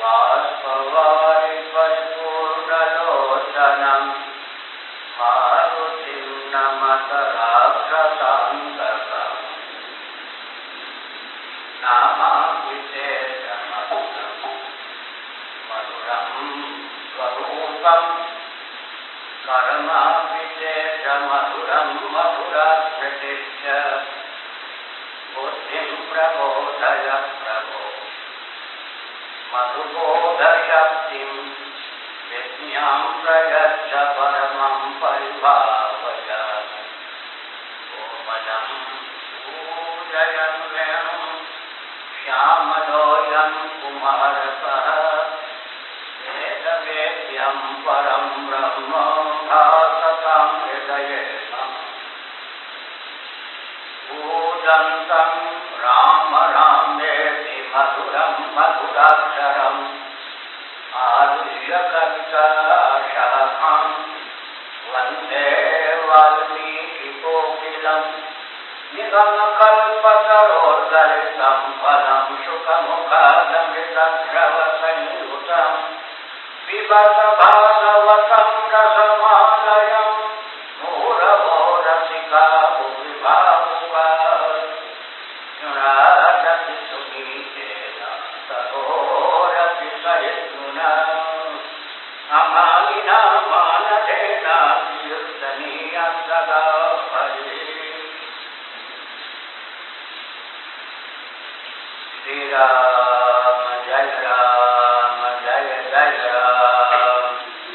बाष्पवारि परिपूर्णलोचनं मारुतिं नमत राक्षसान्तकम् नामापि शेषमधुरं मधुरं स्वरूपम् कर्मापि शेषमधुरं मधुरास्मृतिश्च बुद्धिं प्रबोधय प्रभो मधुबोधशक्तिं विज्ञां प्रयच्छ परमं परिभावय कोमलं पूजयन् वेणुं श्यामलोऽयं कुमारकः वेदवेद्यं परं ब्रह्म भासतां हृदये मम पूजन्तं राम रामेति मधुरं मधुराक्षरम् आरुह्य कविताशाखां वन्दे वाल्मीकिकोकिलं निगमकल्पतरोर्गलितं फलं शुकमुखादमृतद्रवसंयुतं पिबत भागवतं रसमालयं मुहुरवो रसिका भुवि भावुकाः शृणुयात् सुगीतेन सहोरपि सहिष्णुना अमानिना मानधेन युद्धनीयं सदा हरे श्रीराम जय राम जय जय राम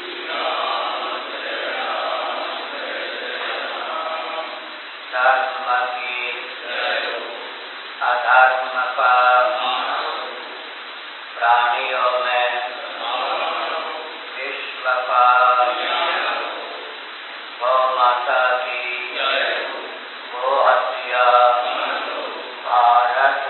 धर्म की अधर्म का प्राणियों में विश्व का गौ माता की गो हत्या भारत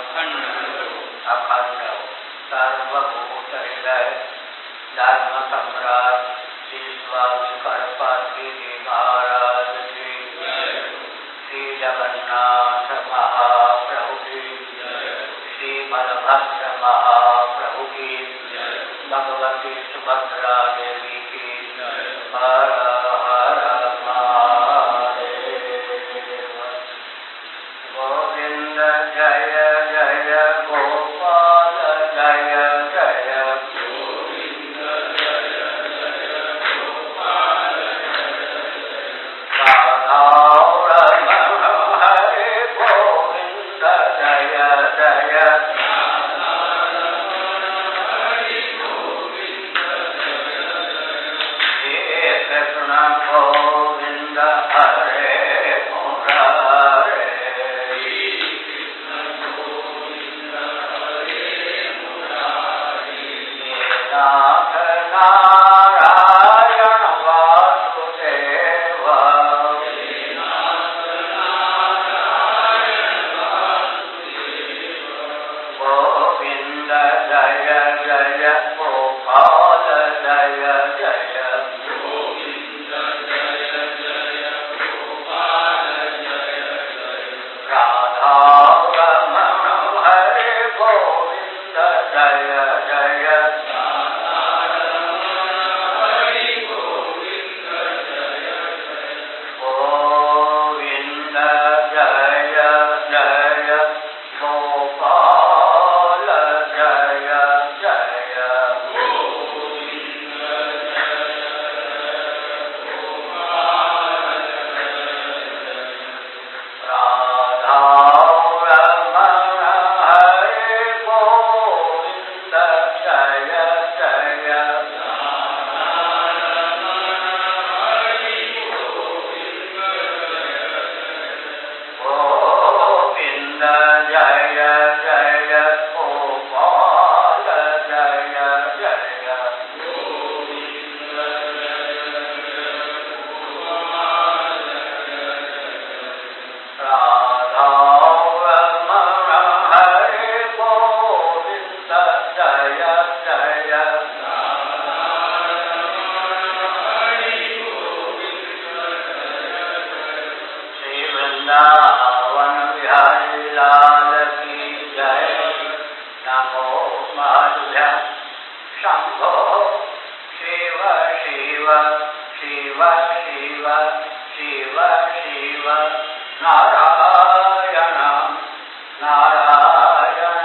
अखंड सर्वभूत हृदय धर्म सम्राट श्री स्वामी करपात्री जी महाराज की श्री जगन्नाथ महाप्रभु की श्री बलभद्र महाप्रभु की भगवती सुभद्रा देवी की हर हर महादेव गोविंद जय जय गोपाल जय जय गोविंद जय जय गोपाल राधा रमण हरे गोविंद जय जय कृष्ण गोविंद हरे मुरारे नाथ नारायण वासुदेव गोविंद जय जय गोपाल जय जय राधा रमण हरे गोविंद जय जय गोविंद जय जय गोपाल जय जय राधा रमण हरे गोविंद जय जय गोविंद जय जय गोपाल जय जय राधा रमण हरे गोविंद जय जय श्री वृंदावन बिहारी लाल की जय। नमो माधुर्य शंभो शिव शिव शिव शिव शिव शिव नारायण नारायण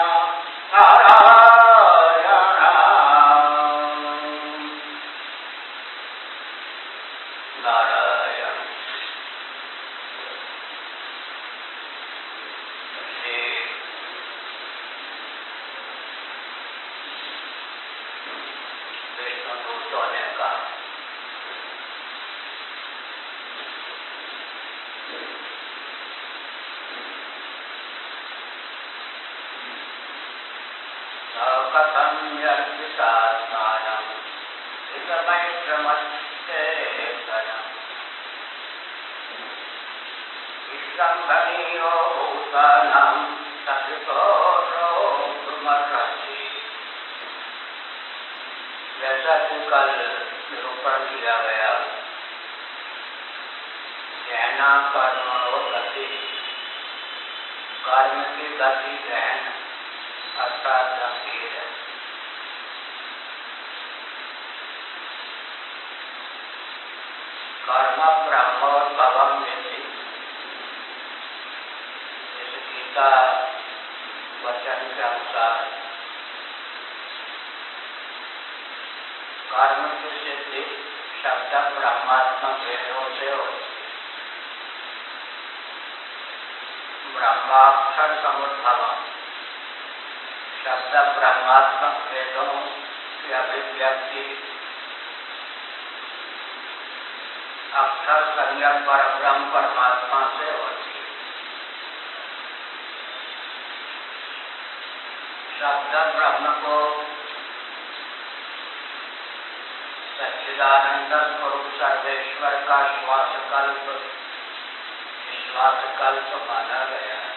नारायण नारायण। विष्णुदूतों ने कहा कथं यज्ञसात्मानं हितमैत्रमस्ते धनम् विश्वम्भरीयो भूतानां तथितो रोमर्हसि। जैसा कि कल निरूपण किया गया, गहना कर्म और गति, कर्म की गति गहन अर्थात गंभीर है। कर्म ब्रह्म और भवम विधि, इस गीता वचन के अनुसार कर्म की सिद्धि शब्द ब्रह्मात्मक वेदों से होती है। ब्रह्माक्षर समुद्भवम, शब्द ब्रह्मात्मक वेदों की अभिव्यक्ति अक्षर संज्ञक पर ब्रह्म परमात्मा से होती है। शब्द ब्रह्म को सच्चिदानंद स्वरूप सर्वेश्वर का श्वासकल्प माना गया है।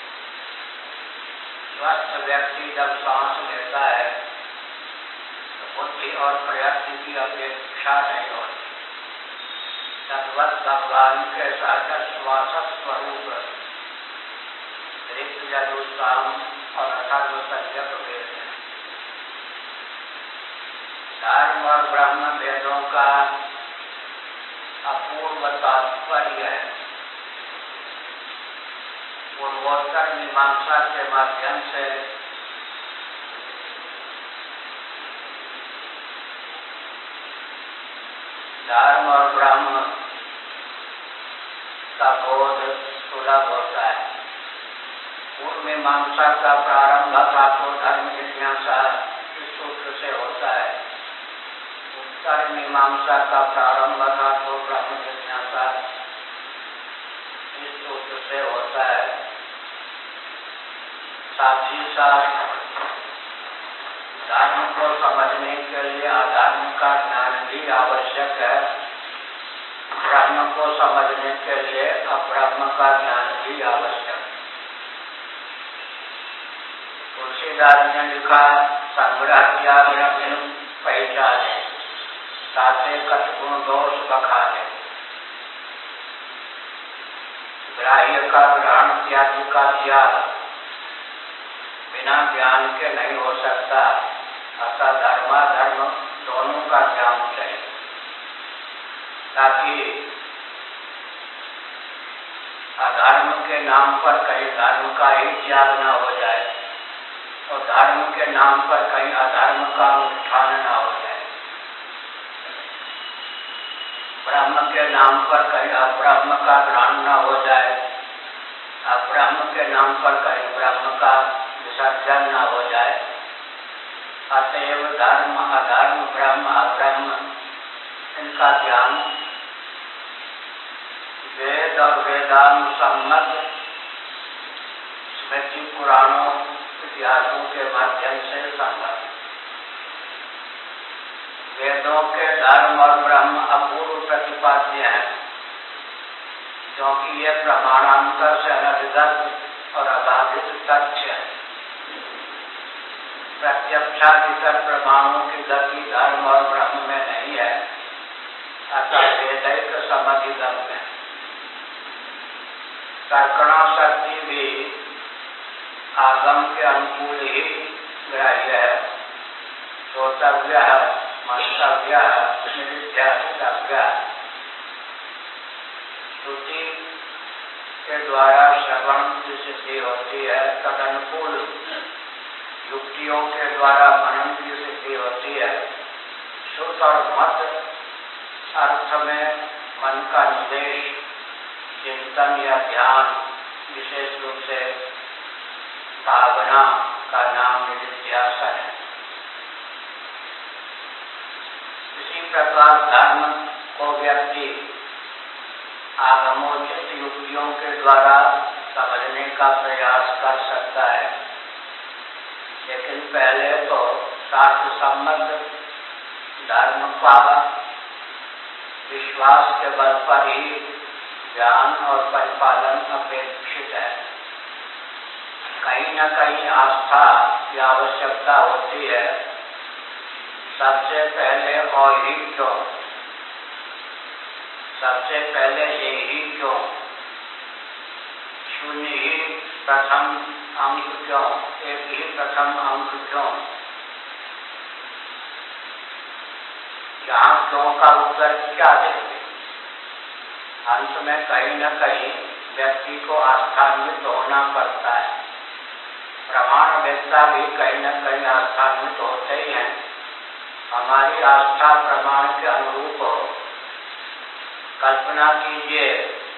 स्वस्थ व्यक्ति जब सांस लेता है तो बुद्धि और प्रयत्न की अपेक्षा नहीं होती। तद्वत भगवान के साथ श्वास स्वरूप ऋग यजु साम और अथर्व संज्ञक वेद है। धर्म और ब्रह्म वेदों का अपूर्व तात्पर्य है। पूर्वोत्तर मीमांसा के माध्यम से धर्म और ब्रह्म का बोध सुलभ होता है। पूर्व मीमांसा का प्रारंभ तो धर्म जिज्ञासा इस सूत्र से होता है। उत्तर मीमांसा का प्रारंभ तो ब्रह्म जिज्ञासा इस सूत्र से होता है। साथ ही साथ धर्म को समझने के लिए अधर्म का ज्ञान भी आवश्यक है। ब्रह्म को समझने के लिए अब्रह्म का ज्ञान भी आवश्यक है। तुलसीदास ने लिखा, संग्रह किया पहचाने ताते कटगुण दोष बखाने। ग्राह्य का ग्रहण, त्याग का त्याग बिना ज्ञान के नहीं हो सकता। अतः धर्माधर्म दोनों का ज्ञान चाहिए ताकि अधर्म के नाम पर कहीं धर्म का ही त्याग न हो जाए और धर्म के नाम पर कहीं अधर्म का अनुष्ठान न हो जाए। ब्रह्म के नाम पर कहीं अब्रह्म का ग्रहण न हो जाए, अब्रह्म के नाम पर कहीं ब्रह्म का विसर्जन न हो जाए। अतएव धर्म अधर्म ब्रह्म अब्रह्म इनका ज्ञान वेद और वेदानुसम्मत स्मृति पुराणों इतिहासों के माध्यम से संभव। वेदों के धर्म और ब्रह्म अपूर्व प्रतिपाद्य हैं क्योंकि ये प्रमाणांतर से अनभिगत और अबाधित तथ्य है। प्रत्यक्षाधिकर प्रमाणों की गति धर्म और ब्रह्म में नहीं है, अतः वेदैक समधिगम है। तर्कणा शक्ति भी आगम के अनुकूल ही ग्राह्य है। श्रोतव्यः, मंतव्यः, निधिध्यासितव्यः। स्तुति के द्वारा श्रवण की सिद्धि होती है, तदनुकूल युक्तियों के द्वारा मनन की सिद्धि होती है। श्रुत और मत अर्थ में मन का निदेश, चिंतन या ध्यान, विशेष रूप से भावना का नाम निधिध्यासन है। इसी प्रकार धर्म को व्यक्ति आगमोचित युक्तियों के द्वारा समझने का प्रयास कर सकता है, लेकिन पहले तो शास्त्र सम्मत धर्म का विश्वास के बल पर ही ज्ञान और परिपालन अपेक्षित है। कहीं न कहीं आस्था की आवश्यकता होती है। सबसे पहले और ही क्यों, सबसे पहले ये ही क्यों, शून्य ही प्रथम अंक क्यों, एक ही प्रथम अंक क्यों? यहाँ क्यों का उत्तर क्या देंगे? अंत में कहीं न कहीं व्यक्ति को आस्थान्वित होना पड़ता है। प्रमाण वेत्ता भी कहीं न कहीं आस्थान्वित होते ही हैं। हमारी आस्था प्रमाण के अनुरूप हो। कल्पना कीजिए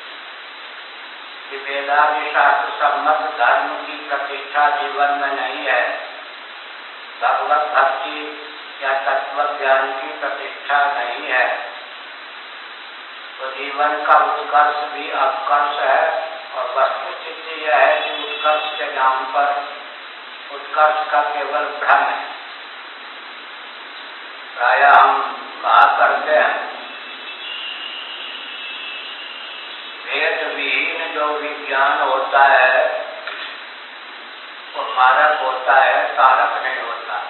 कि वेदादि शास्त्र सम्मत धर्म की प्रतिष्ठा जीवन में नहीं है, भगवत भक्ति या तत्व ज्ञान की प्रतिष्ठा नहीं है, तो जीवन का उत्कर्ष भी अपकर्ष है। और वस्तुस्थिति यह है कि उत्कर्ष के नाम पर उत्कर्ष का केवल भ्रम है। प्रायः हम कहा करते हैं, भेद विहीन जो विज्ञान होता है वो मारक होता है, कारक नहीं होता।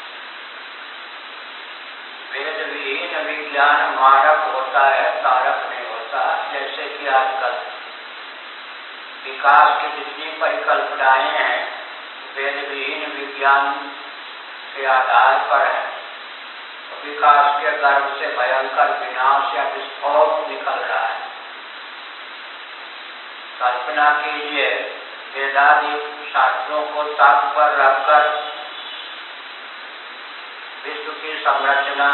वेद विहीन विज्ञान मारक होता है, कारक नहीं होता। जैसे कि आजकल विकास की जितनी परिकल्पनाएं हैं वेद विहीन विज्ञान के आधार पर है, तो विकास के गर्भ से भयंकर विनाश या विस्फोट निकल रहा है। कल्पना कीजिए, वेदादि शास्त्रों को ताक पर रखकर विश्व की संरचना,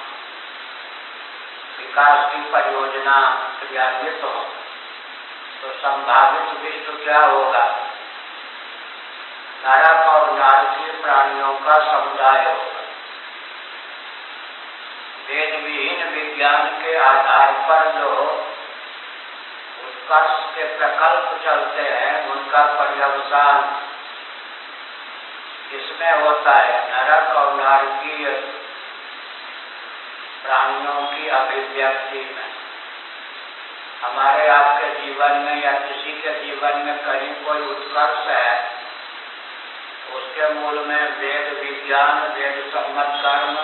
विकास की परियोजना क्रियान्वित हो, तो संभावित विश्व क्या होगा? नरक और नारकीय प्राणियों का समुदाय होगा। वेद विहीन विज्ञान के आधार पर जो उत्कर्ष के प्रकल्प चलते हैं उनका पर्यवसान किसमें होता है? नरक और नारकीय प्राणियों की अभिव्यक्ति में। हमारे आपके जीवन में या किसी के जीवन में कहीं कोई उत्कर्ष है, उसके मूल में वेद विज्ञान, वेद सम्मत कर्म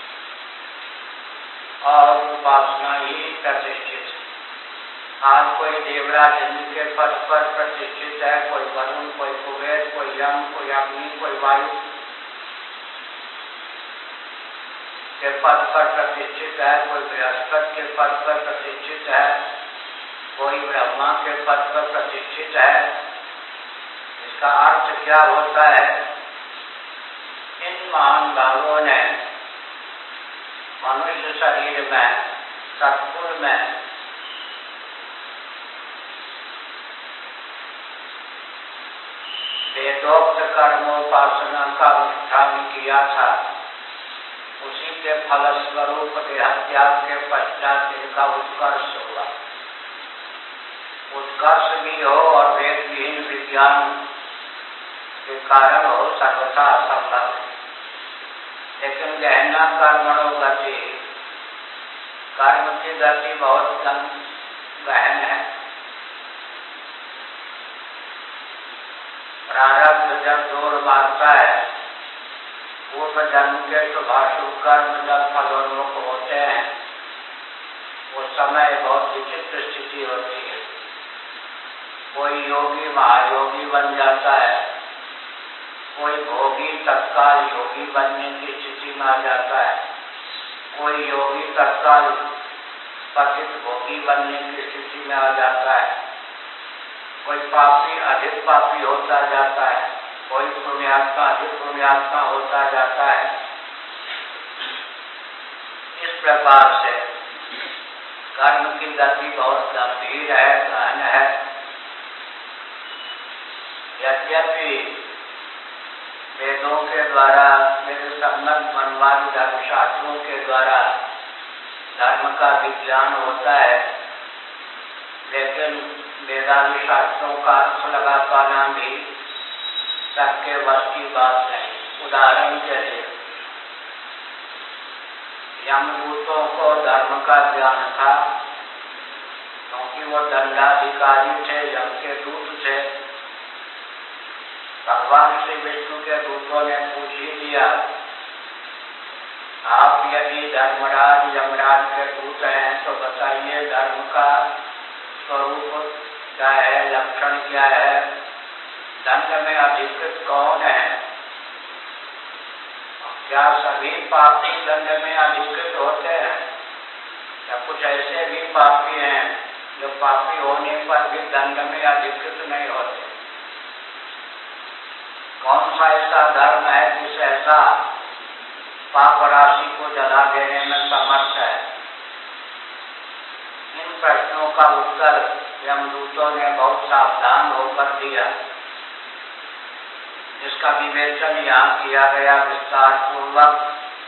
और उपासना ही प्रतिष्ठित है। आज कोई देवराज इंद्र के पद पर प्रतिष्ठित है, कोई वरुण, कोई कुबेर, कोई यम, कोई अग्नि, कोई वायु के पद पर प्रतिष्ठित है, कोई बृहस्पति के पद पर प्रतिष्ठित है, कोई ब्रह्मा के पद पर प्रतिष्ठित है। इसका अर्थ क्या होता है? इन महान भावों ने मनुष्य शरीर में, सत्कुल में वेदोक्त कर्मोपासना का अनुष्ठान किया था। उसी के फलस्वरूप देहत्याग के पश्चात इनका उत्कर्ष हुआ। उत्कर्ष भी हो और वेद विहीन विज्ञान के कारण हो, सर्वथा असंभव। लेकिन गहना कर्मणो गति, कर्म की गति बहुत गहन है। प्रारब्ध जब जोर मारता है, पूर्व जन्म के शुभाशुभ कर्म जब फलोन्मुख होते हैं, उस समय बहुत विचित्र स्थिति होती है। कोई योगी महायोगी बन जाता है, कोई भोगी तत्काल योगी बनने की स्थिति स्थिति में आ जाता है, कोई योगी तत्काल पतित भोगी बनने की स्थिति में आ जाता है, कोई पापी अधिक पापी होता जाता है, कोई पुण्यात्मा अधिक पुण्यात्मा होता जाता है। इस प्रकार से कर्म की गति बहुत गंभीर है, गहन है। यद्यपि वेदों के द्वारा, वेद संगत मनवादी धर्मशास्त्रों के द्वारा धर्म का विज्ञान होता है, लेकिन वेदांत शास्त्रों का अर्थ लगा पाना भी सबके वश की बात नहीं। उदाहरण के लिए यमदूतों को धर्म का ज्ञान था, क्योंकि वो दंडाधिकारी थे, यम के दूत थे। भगवान श्री विष्णु के दूतों ने पूछ ही दिया, आप यदि धर्मराज यमराज के दूत हैं तो बताइए धर्म का स्वरूप क्या है, लक्षण क्या है, दंड में अधिकृत कौन है? क्या सभी पापी दंड में अधिकृत होते हैं या कुछ ऐसे भी पापी हैं जो पापी होने पर भी दंड में अधिकृत नहीं होते? कौन सा ऐसा धर्म है जिस ऐसा पाप राशि को जला देने में समर्थ है? इन प्रश्नों का उत्तर यमदूतों ने बहुत सावधान होकर दिया, जिसका विवेचन यहाँ किया गया विस्तार पूर्वक।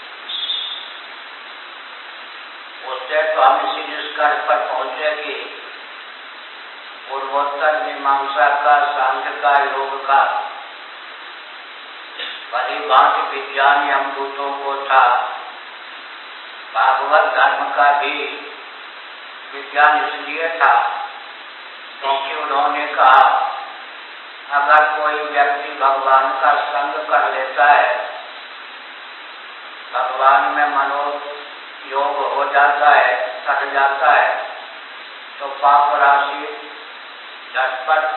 उससे तो हम इसी निष्कर्ष पर पहुंचे कि पूर्वोत्तर मीमांसा का, सांख्य का, योग का भली भांति विज्ञान यमदूतों को था। भागवत धर्म का भी विज्ञान इसलिए था क्योंकि उन्होंने कहा, अगर कोई व्यक्ति भगवान का संग कर लेता है, भगवान में मनोयोग हो जाता है, सट जाता है, तो पाप राशि झटपट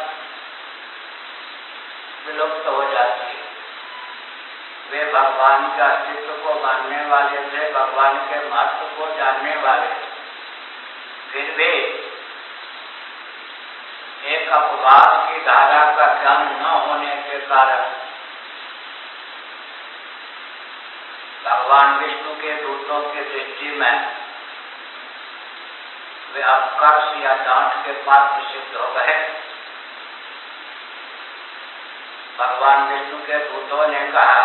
विलुप्त हो जाती है। वे भगवान के अस्तित्व को मानने वाले थे, भगवान के महत्व को जानने वाले थे, फिर भी एक अपवाद की धारा का ज्ञान न होने के कारण भगवान विष्णु के दूतों की दृष्टि में वे अपकर्ष या डांट के पात्र सिद्ध हो गए। भगवान विष्णु के दूतों ने कहा,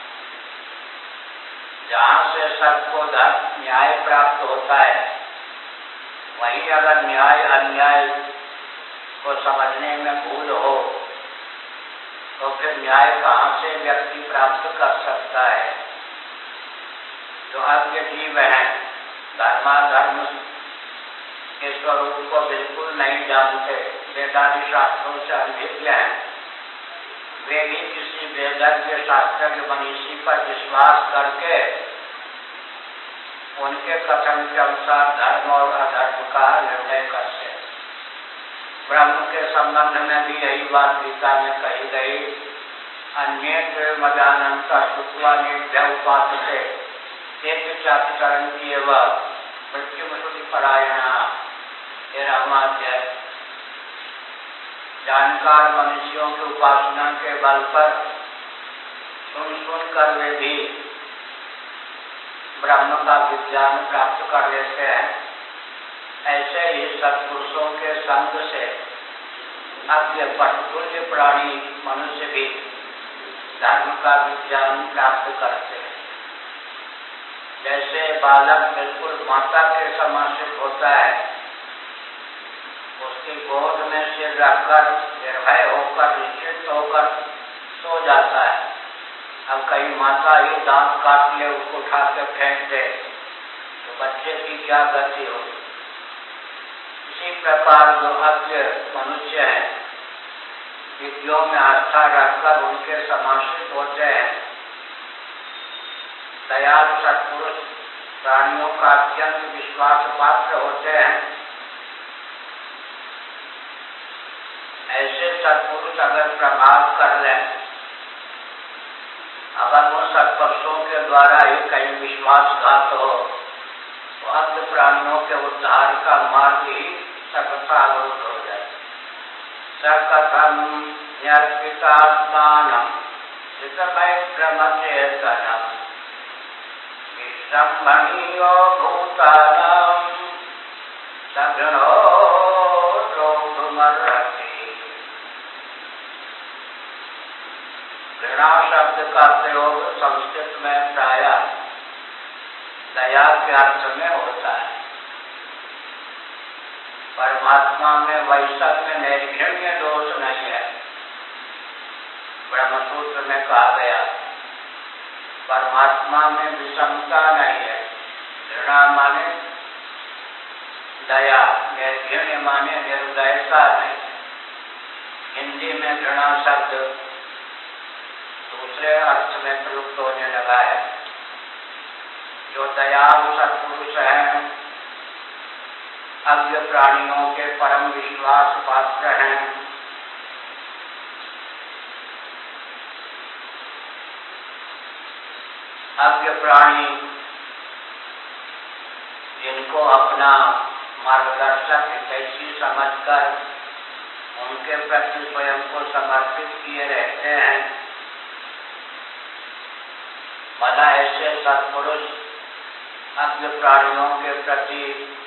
जहां से सबको न्याय प्राप्त होता है, वहीं अगर न्याय अन्याय को समझने में भूल हो तो फिर न्याय कहां से व्यक्ति प्राप्त कर सकता है? जो अज्ञ जीव हैं, धर्माधर्म के स्वरूप को बिल्कुल नहीं जानते, वेदांत शास्त्रों से अनभिज्ञ हैं, वे भी किसी वेदज्ञ शास्त्रज्ञ मनीषी पर विश्वास करके उनके कथन के अनुसार धर्म और अधर्म का निर्णय करते हैं। ब्रह्म के संबंध में भी यही बात गीता में कही गई, अन्य मजानंत श्रुत्वा निर्भय उपासते एक चातुकरण की वह मृत्यु श्रुति परायणा। 13वां अध्याय। जानकार मनुष्यों की उपासना के बल पर सुन कर वे भी ब्रह्म का विज्ञान प्राप्त कर लेते हैं। ऐसे ही सत्पुरुषों के संग से अज्ञ पटुल्य प्राणी मनुष्य भी धर्म का विज्ञान प्राप्त करते हैं। जैसे बालक बिल्कुल माता के समाश्रित होता है, उसकी गोद में सिर रखकर निर्भय होकर निश्चित होकर सो जाता है। अब कहीं माता ही दांत काट ले, उसको उठा के फेंक दे तो बच्चे की क्या गति हो? इसी प्रकार जो अज्ञ मनुष्य है, विज्ञों में आस्था रखकर उनके समाश्रित होते हैं, दयालु सत्पुरुष प्राणियों का अत्यंत विश्वास पात्र होते हैं। ऐसे सत्पुरुष अगर प्रभाव कर लें, अगर उन सत्पुरुषों के द्वारा ही कहीं विश्वासघात हो तो अज्ञ प्राणियों के उद्धार का मार्ग ही सर्वथा अवरुद्ध हो जाए। सकथम न्यर्पितात्मानम् चित्तमैत्रमचेतनम् विश्रम्भणीयो भूतानां सघ्नो द्रोधुमर्हति। घृणा शब्द का प्रयोग संस्कृत में प्रायः दया के अर्थ में होता है। परमात्मा में वैषम्य निर्घृण्य दोष नहीं है। ब्रह्मसूत्र में कहा गया परमात्मा में विषमता नहीं है। घृणा माने दया, निर्घृण्य माने निर्दयता नहीं। हिंदी में घृणा शब्द दूसरे अर्थ में प्रयुक्त होने लगा है। जो दयालु सत्पुरुष हैं, अज्ञ प्राणियों के परम विश्वास पात्र हैं, अज्ञ प्राणी जिनको अपना मार्गदर्शक हितैषी समझकर उनके प्रति स्वयं को समर्पित किए रहते हैं, भला ऐसे सत्पुरुष अज्ञ प्राणियों के प्रति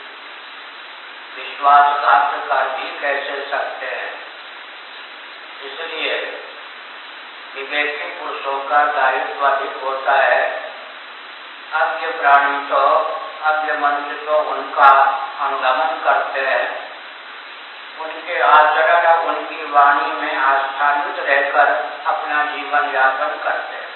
विश्वासघात कर भी कैसे सकते हैं। इसलिए विवेकी पुरुषों का दायित्व अधिक होता है। अज्ञ प्राणी तो अज्ञ मनुष्य तो उनका अनुगमन करते हैं, उनके आचरण उनकी वाणी में आस्थानित रहकर अपना जीवन यापन करते हैं।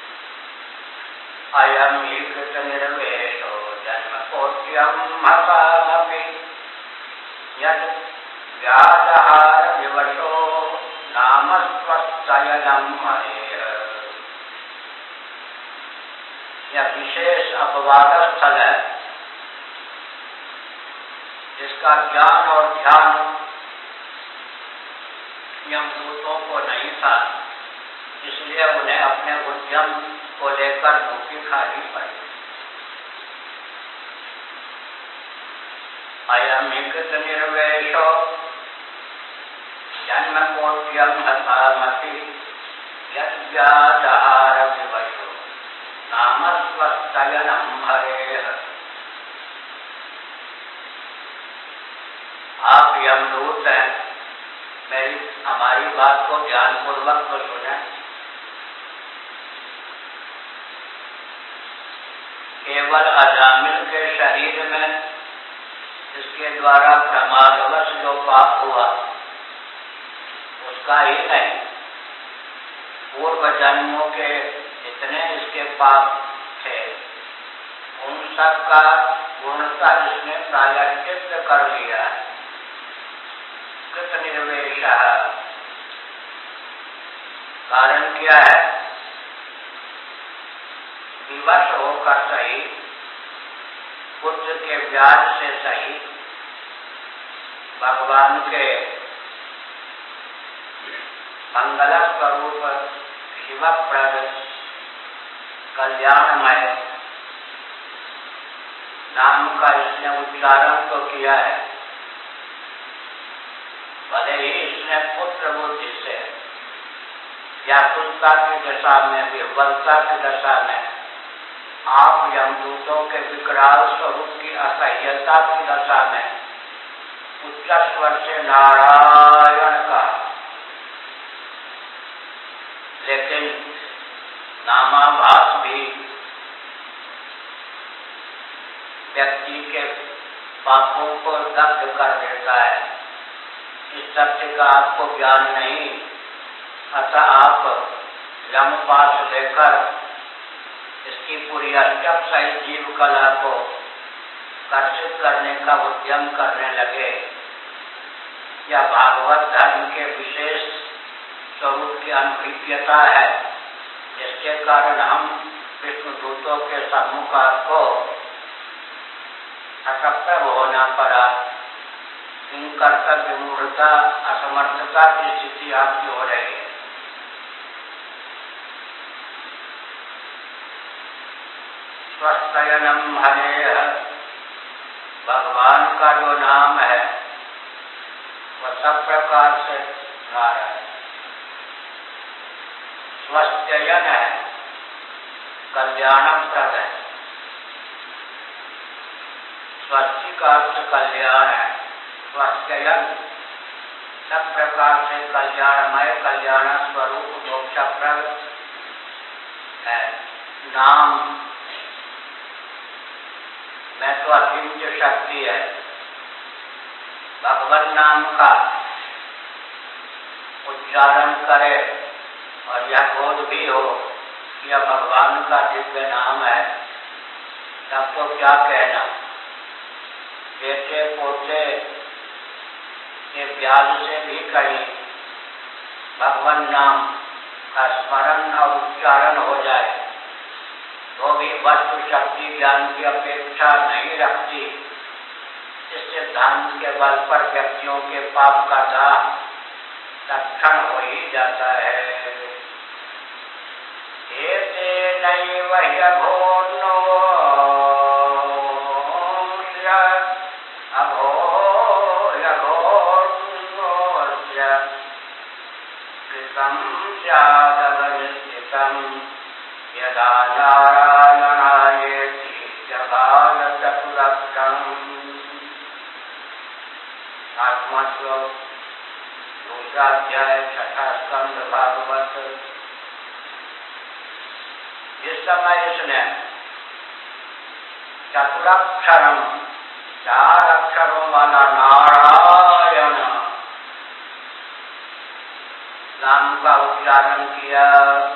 अयम ही कृत निर्वेशो जन्म कोट्यम हसामपि यद व्याजहार विवशो नामस्वयनम हरेः। यह विशेष अपवाद स्थल है जिसका ज्ञान और ध्यान यमदूतों को नहीं था, इसलिए उन्हें अपने उद्यम को लेकर मुक्ति खानी पड़ी। अयम ही कृत निर्वेशो जन्म कोट्यम हसामपि यद व्याजहार विवशो नामस्वयनम हरेः। आप यमदूत हैं, हमारी बात को ध्यानपूर्वक तो सुने। केवल अजामिल के शरीर में इसके द्वारा प्रमादवश जो पाप हुआ उसका ही नहीं, पूर्व जन्मों के जितने इसके पाप थे उन सब का पूर्णता इसने प्रायश्चित कर लिया है। कृत निर्वेश कारण क्या है? विवश होकर सही, पुत्र के व्याज से सही, भगवान के मंगल स्वरूप शिवप्रद कल्याणमय नाम का इसने उच्चारण तो किया है, भले ही इसने पुत्र बुद्धि से व्याकुलता की दशा में, विह्वलता की दशा में, आप यमदूतों के विकराल स्वरूप की असह्यता की दशा में उच्च स्वर से नारायण का, लेकिन नामाभास भी व्यक्ति के पापों को दग्ध कर देता है। इस सत्य का आपको ज्ञान नहीं, अतः आप यमपाश लेकर इसकी पूरी अष्टक सहित जीव कला को कर्षित करने का उद्यम करने लगे। यह भागवत धर्म के विशेष स्वरूप की अनभिज्ञता है, जिसके कारण हम विष्णुदूतों के सम्मुख आपको असक्तव होना पड़ा। इन कर्तव्य मूढ़ता, असमर्थता की स्थिति आपकी हो रही है। स्वस्तयनम हरेः, भगवान का जो नाम है वह सब प्रकार से नारायण। स्वस्त्ययन है, कल्याणप्रद है। स्वस्ति का अर्थ कल्याण है। स्वस्त्ययन सब प्रकार से कल्याणमय, कल्याण स्वरूप मोक्षप्रद है। नाम में तो अचिंत्य शक्ति है। भगवान नाम का उच्चारण करे और यह बोध भी हो कि यह भगवान का दिव्य नाम है, तब तो क्या कहना। बेटे पोते के ब्याज से भी कहीं भगवान नाम का स्मरण और उच्चारण हो जाए तो भी वस्तु शक्ति ज्ञान की अपेक्षा नहीं रखती। इस सिद्धांत के बल पर व्यक्तियों के पाप का दाह तत्क्षण हो ही जाता है। एते नैव ह्यघोर्नो यदा नारायणायेति जगाल चतुरक्षरम्। आठवां श्लोक, दूसरा अध्याय, छठा स्कंद भागवत। इस समय इसने चतुरक्षरम, 4 अक्षरों वाला नारायण नाम का उच्चारण किया।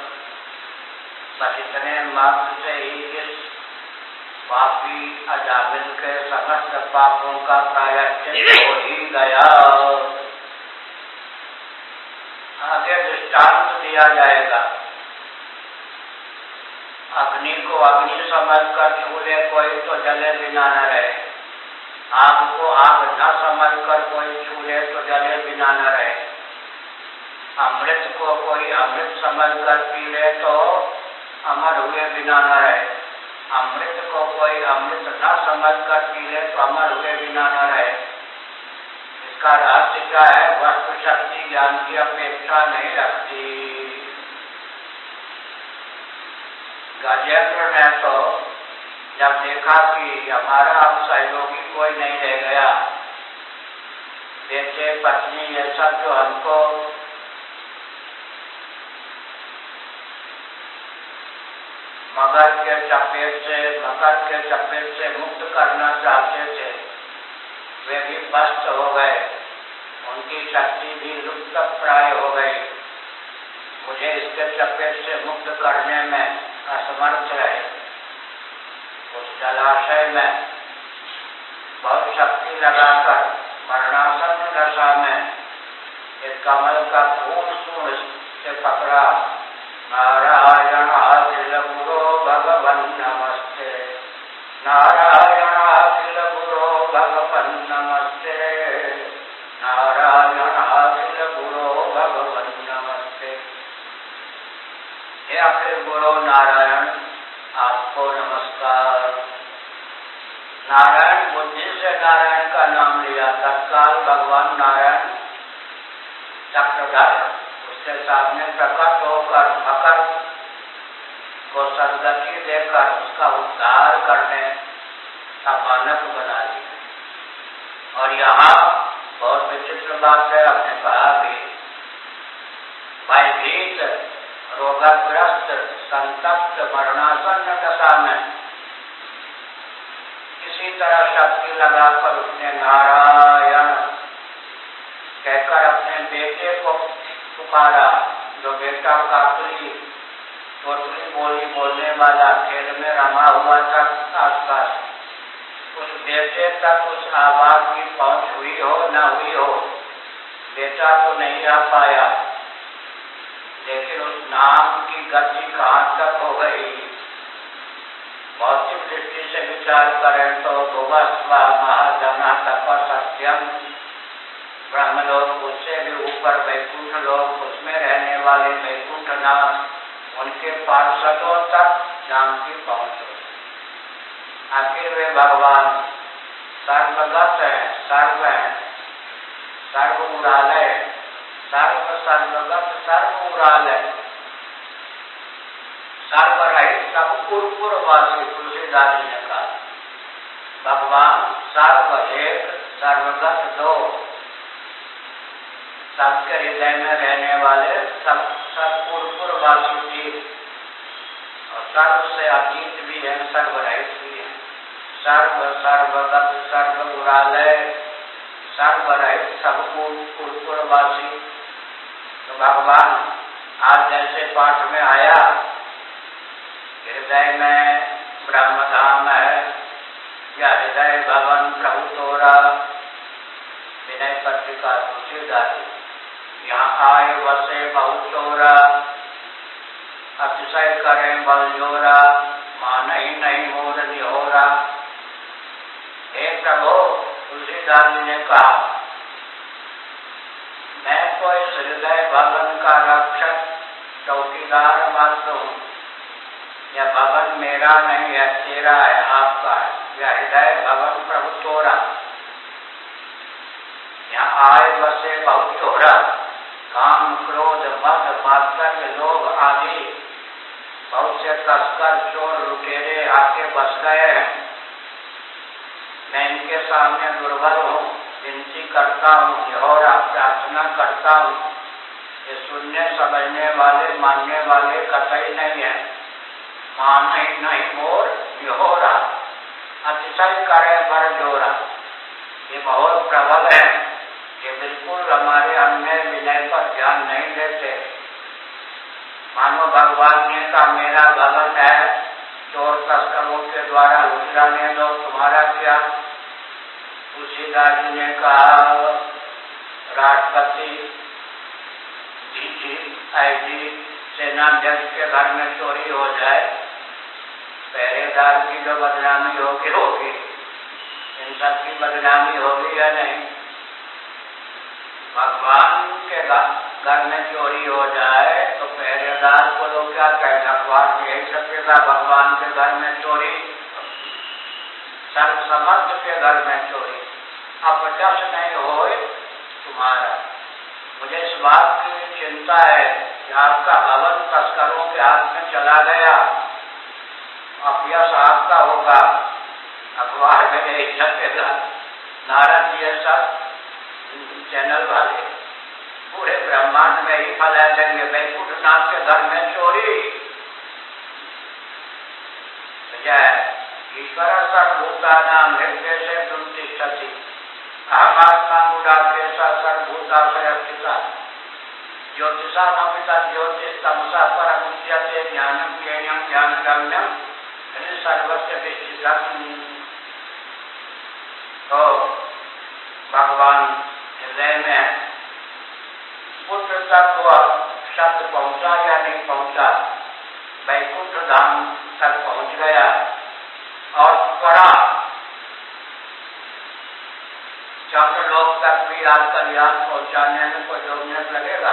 बस इतने मात्र से ही इस पापी अजामिल के समस्त पापों का प्रायश्चित हो ही गया। आगे दृष्टांत दिया जाएगा। अग्नि को अग्नि समझकर छू ले कोई तो जले बिना न रहे, आग को आग न समझकर कोई छू ले तो जले बिना न रहे। अमृत को कोई अमृत समझकर पी ले तो अमर हुए बिना न रहे। अमृत को कोई अमृत न समझकर पी ले तो अमर हुए बिना न रहे। इसका रहस्य क्या है? वस्तु शक्ति ज्ञान की अपेक्षा नहीं रखती। गजेंद्र ने तो जब देखा कि हमारा अब सहयोगी कोई नहीं रह गया, बेटे पत्नी ये सब जो हमको मकर के चपेट से मुक्त करना चाहते थे, वे भी पस्त हो गए, उनकी शक्ति भी लुप्त प्राय हो गई। मुझे इसके चपेट से मुक्त करने में असमर्थ रहे। उस जलाशय में बहुत शक्ति लगाकर मरणासन्न दशा में एक कमल का फूल सूंड से पकड़ा। नारायण अखिल गुरो भगवन् नमस्ते, नारायण अखिल गुरो भगवन् नमस्ते, नारायण अखिल गुरो भगवन् नमस्ते। हे अखिल गुरो नारायण, आपको नमस्कार। नारायण बुद्धि से नारायण का नाम लिया। तत्काल भगवान नारायण चक्रधर उसके सामने प्रकट होकर मकर को सदगति देकर उसका उद्धार करने का मानक बना दिया। और यहाँ बहुत विचित्र बात है, आपने कहा कि भयभीत, रोगग्रस्त, संतप्त, मरणासन्न दशा में किसी तरह शक्ति लगाकर उसने नारायण कहकर अपने बेटे को पुकारा। जो बेटा काकली तोतली बोली बोलने वाला खेल में रमा हुआ था आसपास, उस बेटे तक उस आवाज की पहुंच हुई हो न हुई हो, बेटा तो नहीं आ पाया, लेकिन उस नाम की गति कहां तक हो गई। भौतिक दृष्टि से विचार करें तो भुवस्व महाजना तप सत्यम, ब्रह्मलोक, उससे भी ऊपर वैकुंठ लोक, उसमें रहने वाले वैकुंठ नाम, उनके पार्षदों तक नाम की पहुंच हो। आखिर वे भगवान सर्वगत है, सर्व है, सर्वमुरालय, सर्वगत सर्वमुरालय, सर्वरहित सब पूर्ववासी। तुलसीदास जी ने कहा भगवान सर्व एक, सर्वगत दो, सबके हृदय में रहने वाले, सब पूर्ववासी जी, और सर्व से अतीत भी है, सर्वरहित भी है। सर्व सर्वगत सर्वमुरालय, सर्वरहित सब पूर्ववासी। तो भगवान आज जैसे पाठ में आया, हृदय में ब्रह्मधाम है, या हृदय भवन प्रभु तोरा, विनय पत्रिका तुलसीदास। यहाँ आए वसे बहुत तोरा, अतिशय करें बल जोरा, मान ही नहीं मोर निहोरा। हे प्रभु, तुलसीदास जी ने कहा मैं तो इस हृदय भवन का रक्षक चौकीदार मात्र हूँ। यह भवन मेरा नहीं है, तेरा है, आपका है। यह हृदय भवन प्रभु तोरा, यहाँ आए बसे बहुत तोरा। काम क्रोध मद मात्सर्य लोभ आदि बहुत से तस्कर चोर लुटेरे आके बस गए हैं। मैं इनके सामने दुर्बल हूँ, विनती करता हूँ, निहोरा प्रार्थना करता हूँ। ये सुनने समझने वाले मानने वाले कतई नहीं है। मान नहीं मोर निहोरा, अतिशय करे बर जोरा। ये बहुत प्रबल है, ये बिल्कुल हमारे अन्य विनय पर ध्यान नहीं देते। मानो भगवान ने कहा मेरा भवन है, चोर तस्करों के द्वारा लूट जाने दो, तुम्हारा क्या। तुलसीदास जी ने कहा राष्ट्रपति आईजी सेनाध्यक्ष के घर में चोरी हो जाए, पहरेदार की जो बदनामी होगी होगी, इन सब की बदनामी होगी या नहीं। भगवान के घर में चोरी हो जाए तो पहरेदार को लोग क्या कहें, अखबार में यही छपेगा भगवान के घर में चोरी, सर्वसमर्थ के घर में चोरी, अपजस नहीं हो तुम्हारा। मुझे इस बात की चिंता है कि आपका भवन तस्करों के हाथ में चला गया, अपयश आपका होगा, अखबार में यही छपेगा। नारद जी सब चैनल वाले पूरे ब्रह्मांड में ही फैला देंगे, वैकुंठनाथ के घर में चोरी। ईश्वर सर्वभूता नाम हृदय से प्रतिष्ठति, अहमात्मा गुडाके सर्वभूता स्थिता, ज्योतिषा अमिता ज्योतिष तमसा पर मुच्यते ज्ञानम ज्ञेयम ज्ञान गम्यम सर्वस्य विष्टितम्। तो भगवान हृदय में पुत्र तक वह शब्द पहुंचा या नहीं पहुंचा, वैकुंठ धाम तक पहुंच गया और पढ़ा। चंद्रलोक तक भी आज कल्याण पहुंचाने में कोई 2 मिनट लगेगा,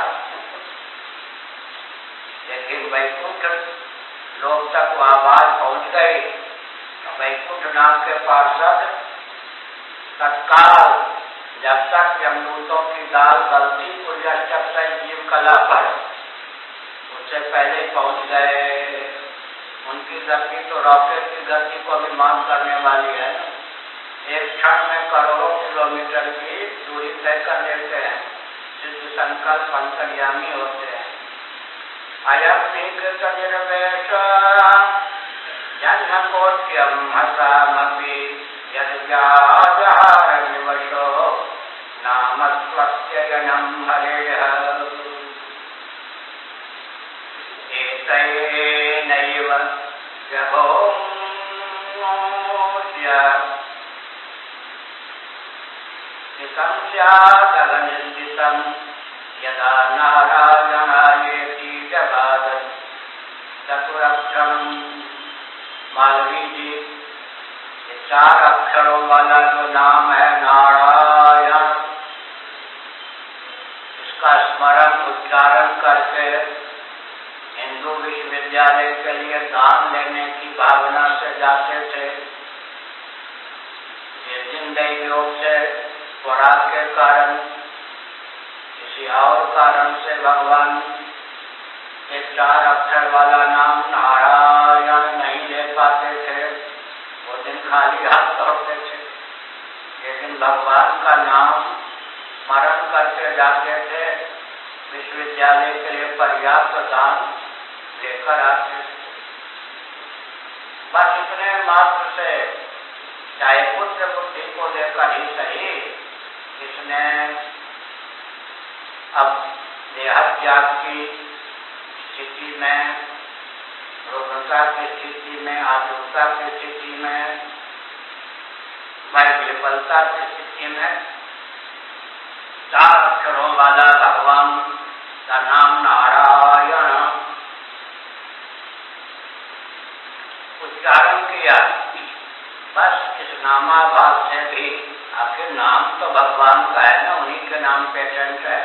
लेकिन वैकुंठ लोक तक वह आवाज पहुंच गई। वैकुंठनाथ के पार्षद तत्काल जब तक यमदूतों की दाल गलती जीव कला पर, उससे पहले पहुंच गए। उनकी गति तो रॉकेट की गति को भी मान करने वाली है। एक क्षण में करोड़ों किलोमीटर की दूरी तय कर लेते हैं, सिद्ध संकल्प अंतर्यामी होते हैं। अयम निकृत निर्वेश जन्म कोट्यम हसामपि यद्याजहार विवशो नाम स्वस्त्ययनम हरेह एतैनैव व्यभोम्य निसंस्यादघनिन्दितं यदा नारायणायेति जगाद चतुरक्षरम्। मालवी जी, 4 अक्षरों वाला जो नाम है नारायण, इसका स्मरण उच्चारण करके हिंदू विश्वविद्यालय के लिए दान लेने की भावना से जाते थे। योग से, पड़ा के कारण, किसी और कारण से भगवान एक 4 अक्षर वाला नाम नारायण नहीं ले पाते थे, वो दिन खाली हाथ दौड़ते थे। लेकिन भगवान का नाम स्मरण करके जाते थे, विश्वविद्यालय के लिए पर्याप्त दान लेकर आते थे। बस इतने मात्र से, चाहे पुत्र बुद्धि को लेकर ही सही, इसने अब देहत्याग की स्थिति में, रुग्णता की स्थिति में, आतुरता की स्थिति में, विफलता की स्थिति में 4 अक्षरों वाला भगवान का नाम नारायण उच्चारण किया। बस इस नामाभास से भी, आखिर नाम तो भगवान का है ना, उन्हीं के नाम पेटेंट है।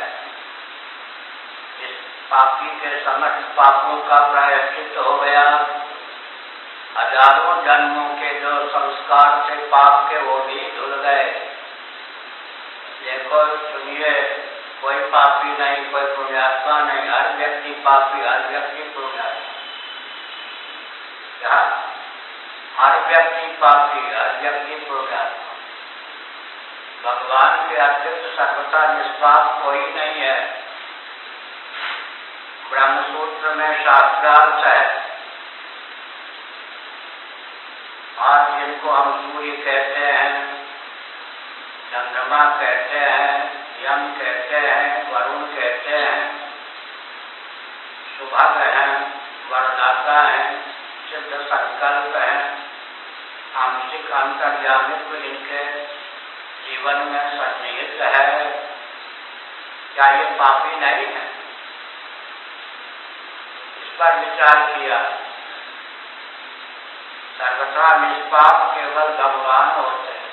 इस पापी के समस्त पापों का प्रायश्चित हो गया। हजारों जन्मों के जो संस्कार थे पाप के, वो भी धुल गए। देखो, सुनिए, कोई पापी नहीं, कोई पुण्यात्मा नहीं, हर व्यक्ति पापी, हर व्यक्ति पुण्यात्मा। क्या? हर व्यक्ति पापी, हर व्यक्ति पुण्यात्मा। भगवान के अतिरिक्त सर्वथा निष्पाप कोई नहीं है। ब्रह्मसूत्र में शास्त्रार्थ है। आज जिनको हम सूर्य कहते हैं, चंद्रमा कहते हैं, यम कहते हैं, वरुण कहते हैं, सुभग हैं, वरदाता हैं, सिद्ध संकल्प हैं, आंशिक अंतर्यामित्व इनके जीवन में सन्निहित है। क्या ये पापी नहीं है? इस पर विचार किया। सर्वथा निष्पाप केवल भगवान होते हैं।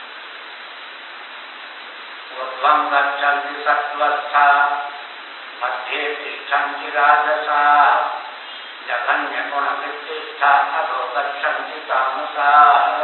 ऊर्ध्वं गच्छन्ति सत्त्वस्था, मध्ये तिष्ठन्ति राजसाः, जघन्य गुणवृत्तिस्था, अधो गच्छन्ति तामसाः।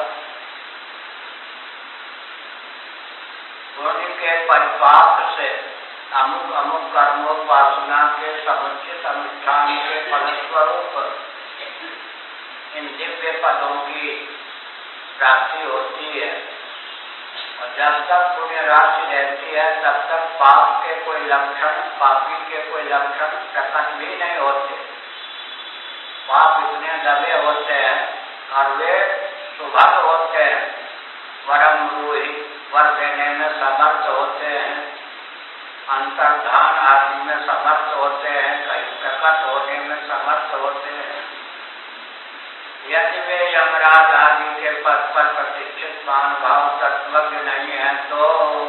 पुण्य के परिपाक से, अमुक अमुक कर्मोपासना के समुचित अनुष्ठान के फलस्वरूप इन दिव्य पदों की प्राप्ति होती है। और जब तक पुण्य राशि रहती है, तब तक पाप के कोई लक्षण, पापी के कोई लक्षण प्रकट भी नहीं होते। पाप इतने दबे होते हैं और वे सुभग होते हैं, वरम रूहि, वर देने में समर्थ होते हैं, अंतर्धान आदि में समर्थ होते हैं, कहीं प्रकट होने में समर्थ होते हैं। यदि वे यमराज आदि के पद पर प्रतिष्ठित महानुभाव तत्वज्ञ नहीं है, तो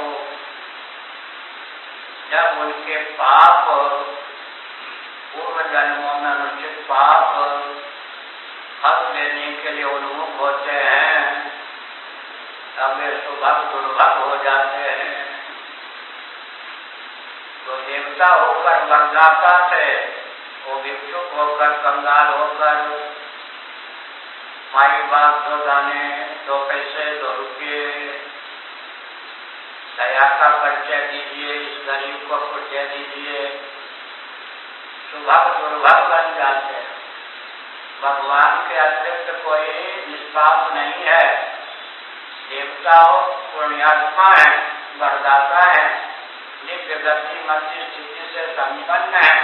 जब उनके पाप, पूर्व जन्मों में अनुचित पाप फल लेने के लिए उन्मुख होते हैं, तब वे सुभग दुर्भग हो जाते हैं। तो देवता होकर वरदाता थे, वो भिक्षुक होकर, कंगाल होकर, माई बाप 2 दाने, 2 पैसे, 2 रुपये, दया का परिचय दीजिए, इस गरीब को कुछ दे दीजिए, सुभग दुर्भग बन जाते हैं। भगवान के अतिरिक्त कोई निष्पाप नहीं है। देवता पुण्यात्मा है, वरदाता है, दिव्य गति मध्य स्थिति से संपन्न है,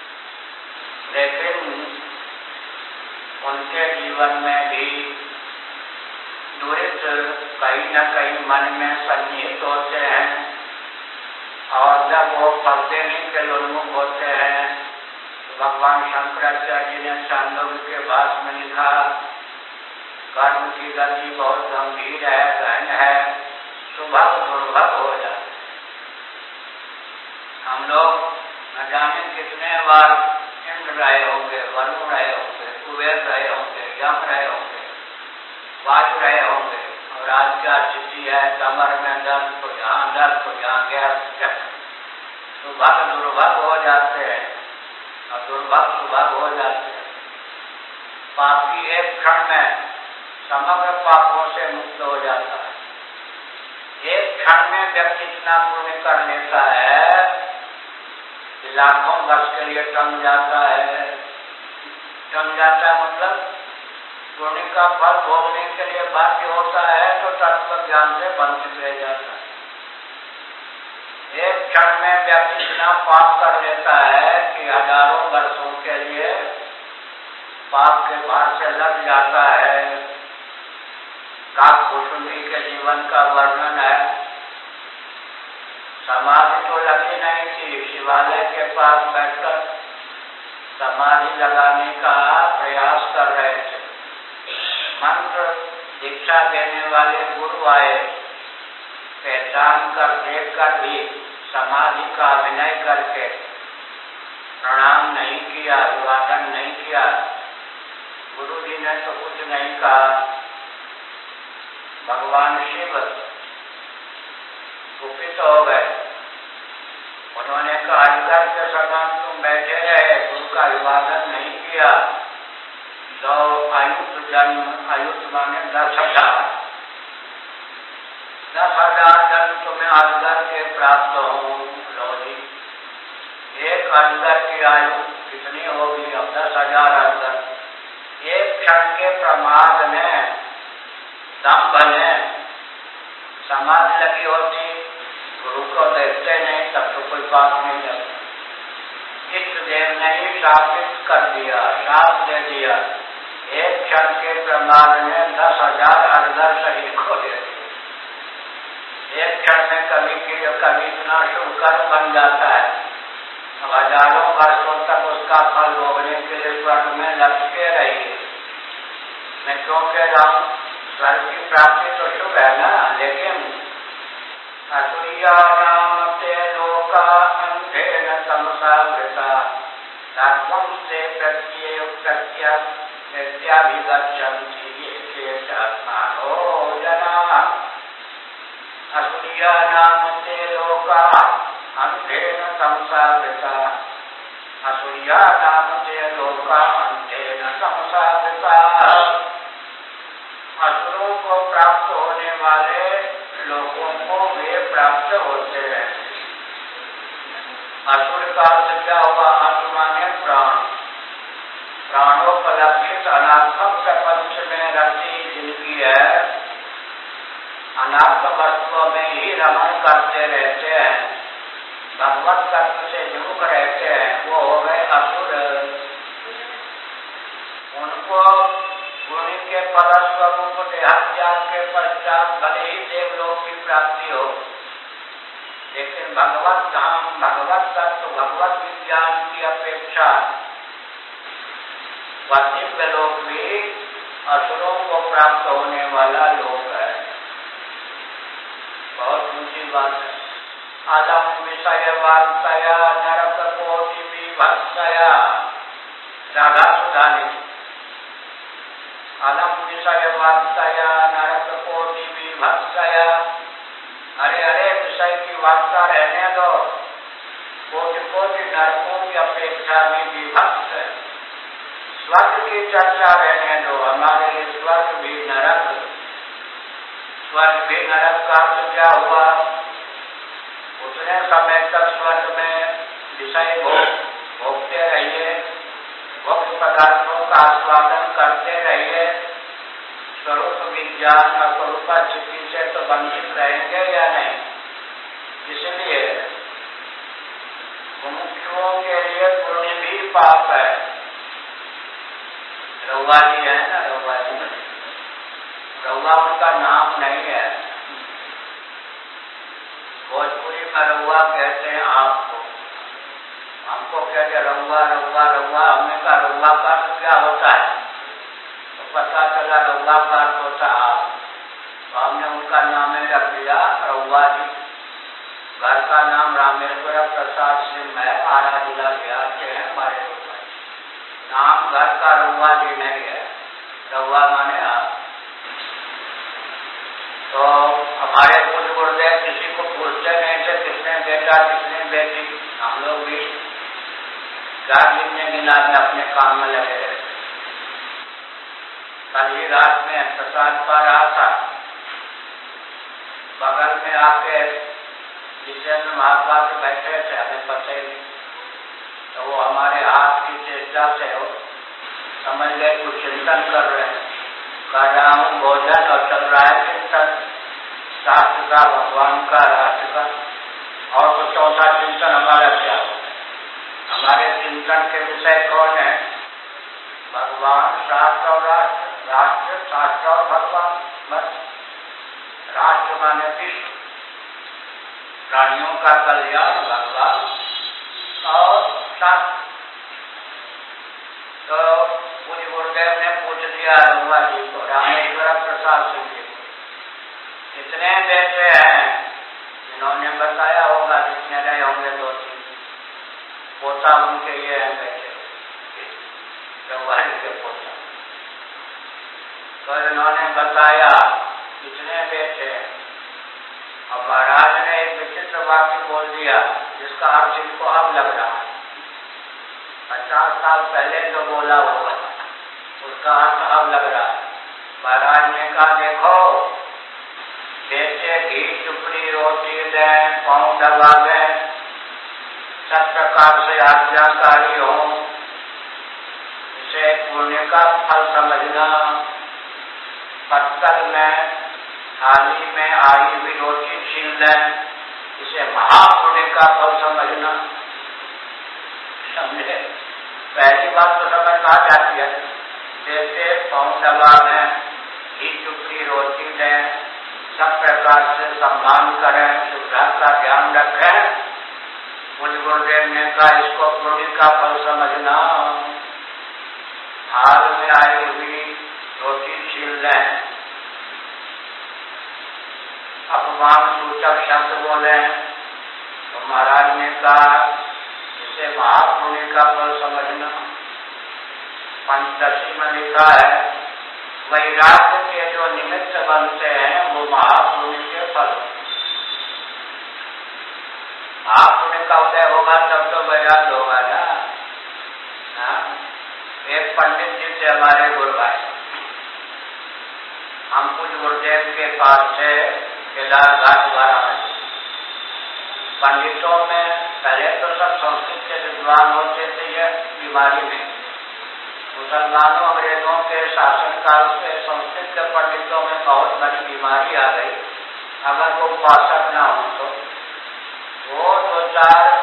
लेकिन उनके जीवन में भी द्वैत कहीं न कहीं मन में सन्निहित होते हैं। और जब वो फल देने के उन्मुख होते हैं, तो भगवान शंकराचार्य ने छांदोग्य के भाष्य में लिखा, कर्म की गति बहुत गंभीर है, गहन है, सुभग दुर्भग हो जाते। हम लोग न जाने कितने बार इंद्र रहे होंगे, वरुण रहे होंगे, कुबेर रहे होंगे, यम रहे होंगे, वायु रहे होंगे, और आज क्या स्थिति है, कमर में दर्द, तो यहाँ दर्द, तो यहाँ गैस, सुभग दुर्भग हो जाते हैं और दुर्भग सुभग हो जाते हैं। पापी एक क्षण में समग्र पापों से मुक्त हो जाता है। क्षण में व्यक्ति इतना पुण्य कर लेता है कि लाखों वर्ष के लिए टंग जाता है। टंग जाता है मतलब पुण्य का फल भोगने के लिए बाध्य होता है तो तत्व ज्ञान से वंचित रह जाता है। एक क्षण में व्यक्ति इतना पाप कर लेता है कि हजारों वर्षों के लिए पाप के भार से लग जाता है। काकभूषुंडी के जीवन का वर्णन है। समाधि तो लगी नहीं थी, शिवालय के पास बैठकर समाधि लगाने का प्रयास कर रहे थे। मंत्र दीक्षा देने वाले गुरु आए, पहचान कर देख कर भी समाधि का अभिनय करके प्रणाम नहीं किया, अभिवादन नहीं किया। गुरु जी ने तो कुछ नहीं कहा। भगवान शिव कुपित हो गए। उन्होंने कहा अजगर के समान तुम बैठे रहे, गुरु का अभिवादन नहीं किया। तो आयुष जन्म, आयुष माने 10,000 जन्म तुम्हें अजगर के प्राप्त हो। लो जी, एक अजगर की आयु कितनी होगी? अब 10,000 अजगर। एक क्षण के प्रमाद में, दंभ में समाधि लगी होती, गुरु को देखते नहीं, तब तो कोई बात नहीं लगती। इष्ट देव ने ही शापित कर दिया, शाप दे दिया। एक क्षण के प्रमाद में 10,000 अजगर शरीर खो दे दिए। एक क्षण में कभी इतना शुभ कर्म बन जाता है, हजारों वर्षों तक उसका फल भोगने के लिए स्वर्ग में लटके रहिए। मैं क्यों कह रहा हूँ? स्वर्ग की प्राप्ति तो शुभ है ना, लेकिन असुरिया नाम ते लोका अंधेन तमसा वृता रात्मं से प्रत्याभिगच्छन्ति ये चात्मानो जना। असुरिया नाम ते लोका अंधेन तमसा वृता। असुरिया नाम ते लोका अंधेन तमसा वृता। असुरों को प्राप्त होने वाले लोगों को वे प्राप्त होते हैं। असुर का अर्थ क्या हुआ? असुर माने प्राण। प्राणोपलक्षित अनात्मक प्रपंच में रति जिनकी है, अनात्म वस्तुओं में ही रमण करते रहते हैं, भगवत तत्व से युक्त रहते हैं, वो हो गए असुर। उनको पुण्य के फलस्वरूप देहात्याग के पश्चात भले ही देवलोक की प्राप्ति हो, लेकिन भगवत धाम, भगवत तत्व, भगवत विज्ञान की अपेक्षा दिव्य लोक भी असुरों को प्राप्त होने वाला लोक है। बहुत ऊंची बात है। अलम विषय वार्तया नरक कोटि विभत्सया। राधा सुधानी। अलम विषय वार्तया नरक कोटि विभत्सया। अरे अरे, विषय की वार्ता रहने दो, कोटि कोटि नरकों की अपेक्षा भी विभत्स है। स्वर्ग की चर्चा रहने दो, हमारे लिए स्वर्ग भी नरक। स्वर्ग भी नरक का अर्थ क्या हुआ? उतने समय तक स्वर्ग में विषय भोगते रहिए, भोग पदार्थों का आस्वादन करते रहिए। स्वरूप विज्ञान और स्वरूप स्थिति से तो वंचित रहेंगे या नहीं? इसलिए मुमुक्षुओं के लिए पुण्य भी पाप है। रउआ जी है ना, रउआ जी, रउआ उनका नाम नहीं है। भोजपुरी में रउआ कहते हैं आपको, हमको कहते रउआ रउआ रउआ। हमने कहा रउआ का अर्थ क्या होता है? तो पता चला रउआ का अर्थ होता है आप। तो हमने उनका नाम रख दिया रउआ जी। घर का नाम रामेश्वर प्रसाद सिंह है, आरा जिला बिहार के हैं हमारे। नाम घर का रउआ जी नहीं है, रउआ माने आप। तो हमारे कुछ गुरुदेव किसी को पूछते नहीं थे किसने बेटा किसने बेटी। हम लोग भी गाड़ गिनने गिनाने अपने काम में लगे रहे। कल ही रात में प्रसाद पा रहा था, बगल में आके के जितेंद्र महापात्र बैठे थे, हमें पता ही नहीं, तो वो हमारे हाथ की चेष्टा से हो समझ गए कुछ चिंतन कर रहे हैं। कर रहा हूँ भोजन और चल रहा है चिंतन शास्त्र का, भगवान का, राष्ट्र का, और तो चौथा चिंतन हमारा क्या हो? हमारे चिंतन के विषय कौन है? भगवान, शास्त्र और राष्ट्र, राष्ट्र, शास्त्र और भगवान। बस राष्ट्र माने विश्व, प्राणियों का कल्याण, भगवान और शास्त्र। तो पूज्य गुरुदेव ने पूछ दिया रघुवा जी को, रामेश्वर प्रसाद सिंह जी को, कितने बेटे हैं? इन्होंने बताया होगा, जितने रहे होंगे 2-3 पोता उनके ये हैं बेटे, रघुवारी के पोता। तो इन्होंने बताया कितने बेटे हैं, और महाराज ने एक विचित्र वाक्य बोल दिया जिसका अर्थ इनको अब लग रहा है। 50 साल पहले जो बोला होगा उसका अर्थ अब लग रहा है। महाराज ने कहा, देखो बेटे घी चुपड़ी रोटी दें, पाँव दबा दें, सब प्रकार से आज्ञाकारी हो, इसे पुण्य का फल समझना। पत्तल में थाली में आई हुई रोटी छीन लें, इसे महापुण्य का फल समझना। समझे? पहली बात तो समझ में आ जाती है, बेटे पाँव दबा दें, घी चुपड़ी रोटी दें, सब प्रकार से सम्मान करें, सुविधा का ध्यान रखें। पूज्य गुरुदेव ने कहा, इसको पुण्य का फल समझना। थाल में आई हुई रोटी छीन लें, अपमान सूचक शब्द बोले, तो महाराज ने कहा इसे महापुण्य का फल समझना। पंचदशी में लिखा है, वैराग्य के जो निमित्त बनते हैं वो महापुण्य के फल। महापुण्य का उदय होगा तब तो वैराग्य होगा ना। एक पंडित जी थे हमारे गुरु भाई, हम पूज्य गुरुदेव के पास थे केदारघाट वाराणसी। पंडितों में पहले तो सब संस्कृत के विद्वान होते थे, ये बीमारी में मुसलमानों अंग्रेजों के शासनकाल से संस्कृत के पंडितों में बहुत बड़ी बीमारी आ गई। अगर वो उपासक ना हो तो वो 2-4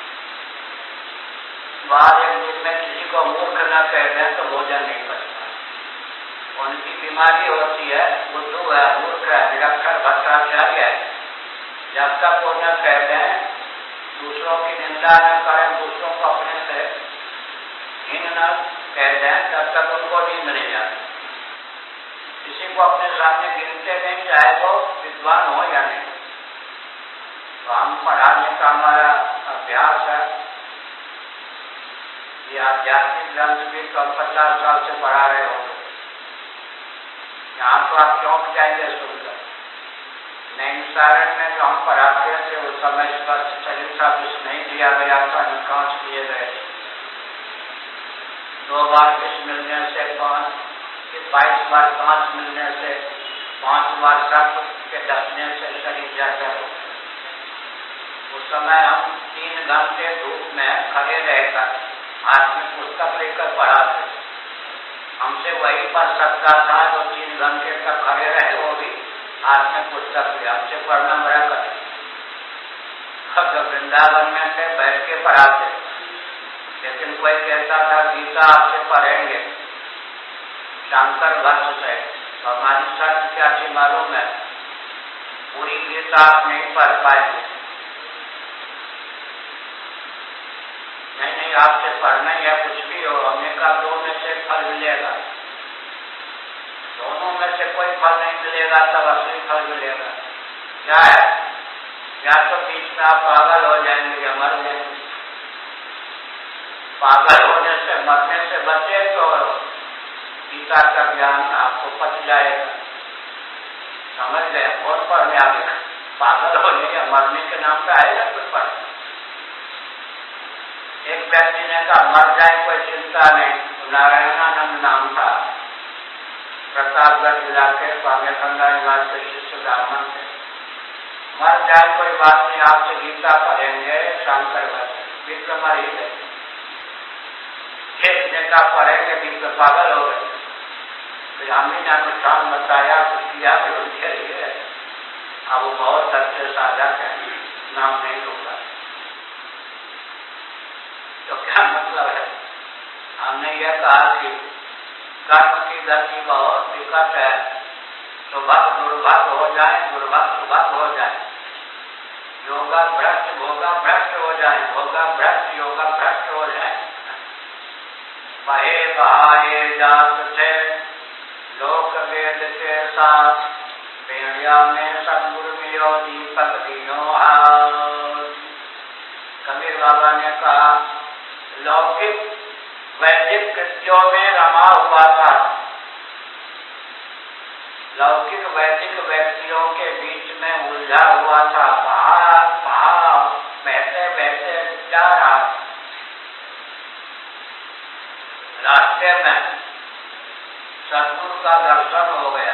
बार एक दिन में किसी को मूर्ख न कह दें तो भोजन नहीं पचता। उनकी बीमारी होती है, बुद्धू है, मूर्ख है, निरक्षर भट्टाचार्य है। जब तक वो न कह दें, दूसरों की निंदा न करें, दूसरों को अपने से हीन न कह दें, तब तक उनको नींद नहीं आती। किसी को अपने सामने गिनते नहीं, चाहे वो विद्वान हो या नहीं। तो हम पढ़ाने का हमारा अभ्यास है। ये आध्यात्मिक ग्रंथ भी तो 50 साल से पढ़ा रहे होंगे। यहाँ तो आप चौंक जाएंगे सुनकर। नैमिषारण्य में जो हम पढ़ाते थे उस समय स्पष्ट चरित्र विष नहीं दिया गया था, निकास किए गए। 2 बार विष मिलने से 22 बार 5 मिलने से 5 बार सर्प के डसने से शरीर जर्जर हो। उस समय हम 3 घंटे धूप में खड़े रहकर हाथ में पुस्तक लेकर पढ़ाते। हमसे वही पढ़ सकता था जो 3 घंटे तक खड़े रहे, वो भी हाथ में पुस्तक लिया। हमसे पढ़ना बड़ा कठिन। अब जब वृंदावन में थे बैठ के पढ़ाते, लेकिन कोई कहता था गीता आपसे पढ़ेंगे शंकर भक्त से। तो हमारी शर्त क्या थी मालूम है? पूरी गीता आप नहीं पढ़ पाएंगे। नहीं, आपसे पढ़ना या कुछ भी हो। हमने कहा 2 में से फल मिलेगा, दोनों में से कोई फल नहीं मिलेगा तब असली फल मिलेगा। क्या है? या तो बीच में आप पागल हो जाएंगे या मर जाएंगे। पागल होने से, मरने से बचे तो गीता का ज्ञान आपको पच जाएगा। समझ गए? और पढ़ने आ गया। पागल होने या मरने के नाम पे आएगा कुछ पढ़। एक व्यक्ति ने कहा मर जाए कोई चिंता नहीं। नारायणानंद नाम था, प्रतापगढ़ जिला के स्वामी गंगा निवास के शिष्य ब्राह्मण थे। मर जाए कोई बात नहीं, आपसे गीता पढ़ेंगे, शंकर भक्त विप्र मर ही गए, एक नेता पढ़ेंगे विप्र पागल हो गए। फिर हमने ने अनुष्ठान बताया, कुछ किया, फिर उनके लिए अब वो बहुत अच्छे साधक है, नाम नहीं लूंगा। तो क्या मतलब है? हमने यह कहा कि कर्म की गति बहुत विकट है, सुभग दुर्भग हो जाए, दुर्भग सुभग हो जाए, योगा भ्रष्ट भोगा भ्रष्ट हो जाए, भोगा भ्रष्ट योगा भ्रष्ट हो जाए। बहे बहाए जात थे लोक वेद के साथ, पेड़िया में सदगुरु मिलो दीपक दिनो हाथ। कबीर बाबा ने कहा लौकिक वैदिक कृत्यों में रमा हुआ था, लौकिक वैदिक व्यक्तियों के बीच में उलझा हुआ था, बहते बहते जा रहा। रास्ते में सतगुरु का दर्शन हो गया,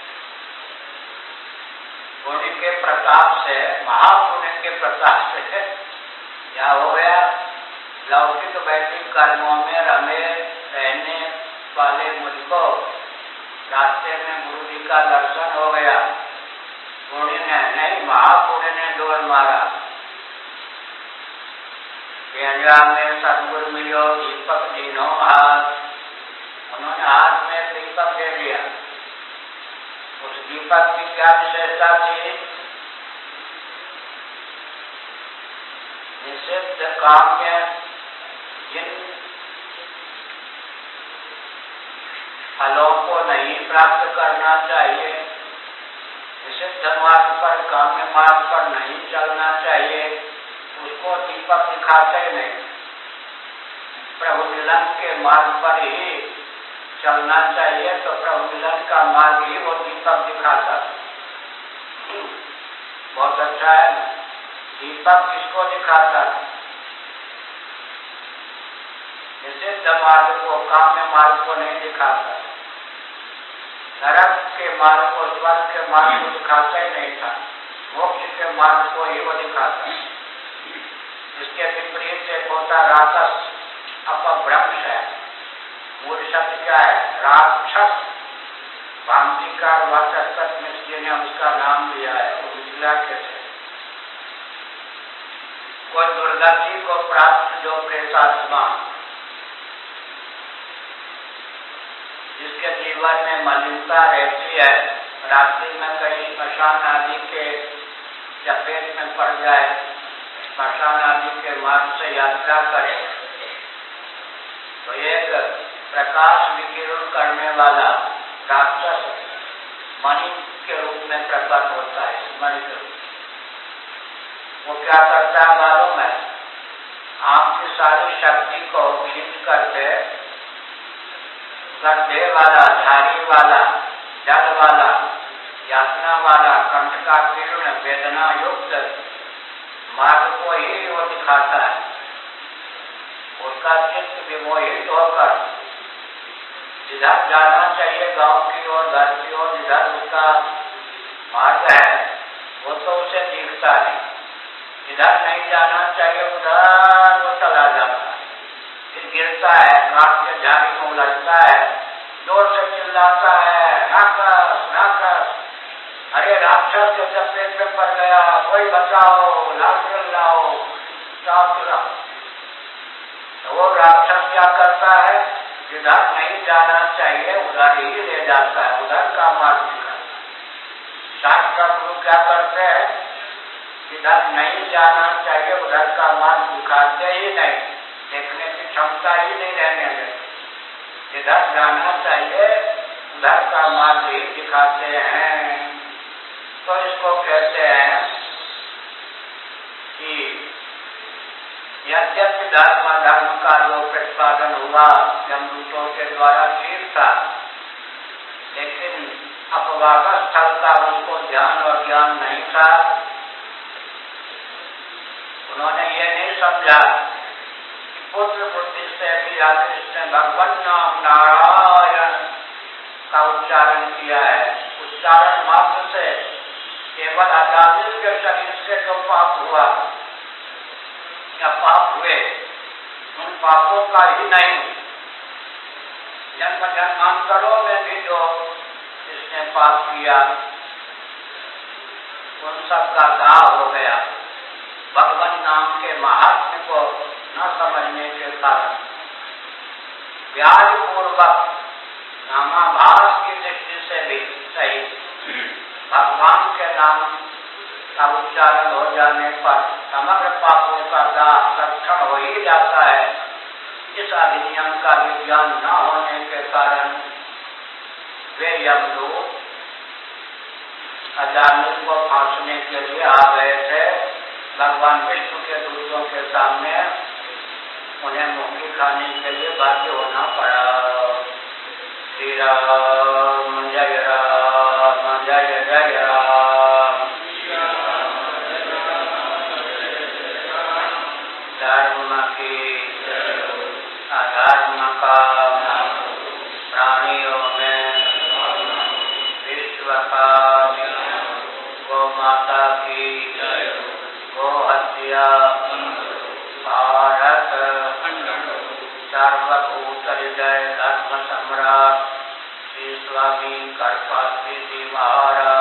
पुण्य के प्रताप से, महापुण्य के प्रताप से क्या हो गया? लौकिक वैदिक कर्मों में रमे रहने वाले मुझको रास्ते में गुरु जी का दर्शन हो गया। पुण्य ने नहीं, महापुण्य ने डोर मारा। पेंजा में सदगुरु मिलो दीपक दिनो हाथ, उन्होंने हाथ में दीपक दे दिया। उस दीपक की क्या विशेषता थी? निषिद्ध काम में जिन फलों को नहीं प्राप्त करना चाहिए, निषिद्ध मार्ग पर, काम्य मार्ग पर नहीं चलना चाहिए, उसको दीपक दिखाते नहीं। प्रभु मिलन के मार्ग पर ही चलना चाहिए, तो प्रभु मिलन का मार्ग ही वो दीपक दिखाता। बहुत अच्छा है। दीपक किसको दिखाता? निषिद्ध मार्ग को, काम्य मार्ग को नहीं दिखाता। नरक के मार्ग को, स्वर्ग के मार्ग को दिखाता ही नहीं था, मोक्ष के मार्ग को ही वो दिखाता। इसके विपरीत एक होता राक्षस, अपभ्रंश है। मूल शब्द क्या है? राक्षस। भांतिकार वाचस्पति मिश्र ने उसका नाम दिया है, वो मिथिला के थे। कोई दुर्गति को प्राप्त जो प्रेतात्मा, जिसके जीवन में मलिनता रहती है, रात्रि में कहीं स्मशान आदि के चपेट में पड़ जाए, स्मशान आदि के मार्ग से यात्रा करे, तो एक प्रकाश विकिरण करने वाला राक्षस मणि के रूप में प्रकट होता है। मणि के रूप वो क्या करता है मालूम है? आपकी सारी शक्ति को खींच करके गड्ढे वाला, झाड़ी वाला, जल वाला, यातना वाला, कंठ का किरण, वेदना युक्त मार्ग को ही वो दिखाता है। उसका चित्त विमोहित होकर जिधर जाना चाहिए, गांव की ओर, घर की ओर, जिधर उसका मार्ग है, वो तो उसे दिखता नहीं। जिधर नहीं जाना चाहिए उधर वो चला जाता है, फिर गिरता है, काट के झाड़ी में उलझता है, जोर से चिल्लाता है, राक्षस राक्षस, अरे राक्षस के चपेट में पड़ गया, कोई बचाओ, लाल लाओ, लाओ। तो वो राक्षस क्या करता है? जिधर नहीं जाना चाहिए उधर ही ले जाता है, उधर का मार्ग दिखाता है। शास्त्र गुरु क्या करते हैं? जिधर नहीं जाना चाहिए उधर का मार्ग दिखाते ही नहीं, देखने की क्षमता ही नहीं रहने देते। जिधर जाना चाहिए उधर का मार्ग ही दिखाते हैं। तो इसको कहते हैं कि यद्यपि धर्म का जो प्रतिपादन हुआ यमदूतों के द्वारा ठीक था, लेकिन अपवाद स्थल का उनको ध्यान और ज्ञान नहीं था। उन्होंने ये नहीं समझा कि पुत्र बुद्धि से भी कृष्ण भगवान नाम नारायण का उच्चारण किया है। उच्चारण मात्र से ये केवल आजादी के शरीर से जो पाप हुआ या पाप हुए, उन पापों का ही नहीं, जन्म जन्मांतरों में भी जो जिसने पाप किया उन सब का दाह हो गया। भगवान नाम के महात्म्य को न समझने के कारण व्याज पूर्वक नामाभास की दृष्टि से भी सही भगवान के नाम का उच्चारण हो जाने पर समग्र पापों का दाह तत्क्षण हो ही जाता है। इस अधिनियम का विज्ञान न होने के कारण वे यमदूत अजामिल को फांसने के लिए आ गए थे। भगवान विष्णु के दूतों के सामने उन्हें मुक्ति खाने के लिए बाध्य होना पड़ा। श्री राम जय राम जय जय राम। धर्म की अधर्म का प्राणियों में विश्व का गौ माता की गो हत्या भारत सर्वभूत हृदय धर्म सम्राट श्री स्वामी कृपाश्री जी महाराज